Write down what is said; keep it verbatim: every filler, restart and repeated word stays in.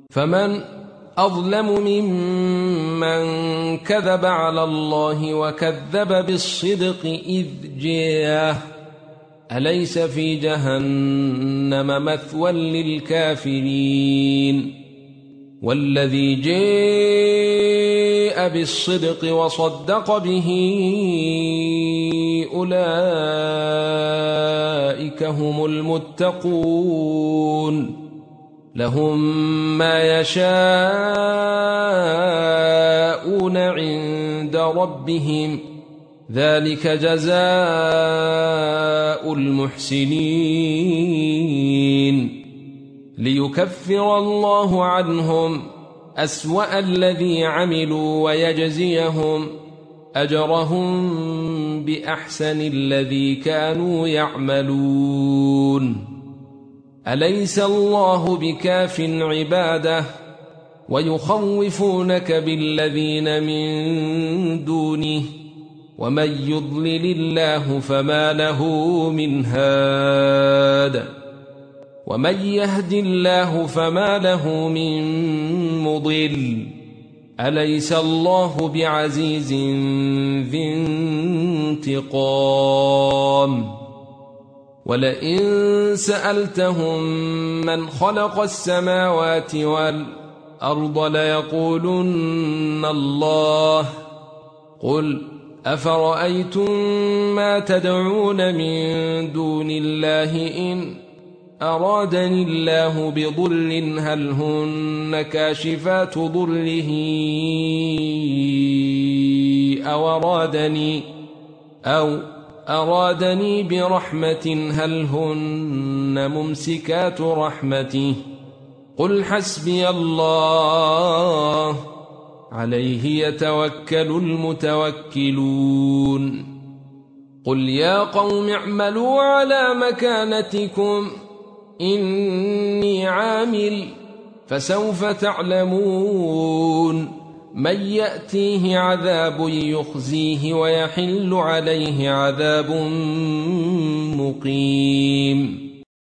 فمن أظلم ممن كذب على الله وكذب بالصدق إذ جاءه أليس في جهنم مثوى للكافرين والذي جاء بالصدق وصدق به أولئك هم المتقون لهم ما يشاءون عند ربهم ذلك جزاء المحسنين ليكفر الله عنهم أسوأ الذي عملوا ويجزيهم أجرهم بأحسن الذي كانوا يعملون أليس الله بكاف عباده ويخوفونك بالذين من دونه ومن يضلل الله فما له من هاد ومن يهد الله فما له من مضل أليس الله بعزيز ذي انتقام ولئن سألتهم من خلق السماوات والأرض ليقولن الله قل أفرأيتم ما تدعون من دون الله إن أرادني الله بضر هل هن كاشفات ضره أو أرادني أو أرادني برحمة هل هن ممسكات رحمته قل حسبي الله عليه يتوكل المتوكلون قل يا قوم اعملوا على مكانتكم إني عامل فسوف تعلمون من يأتيه عذاب يخزيه ويحل عليه عذاب مقيم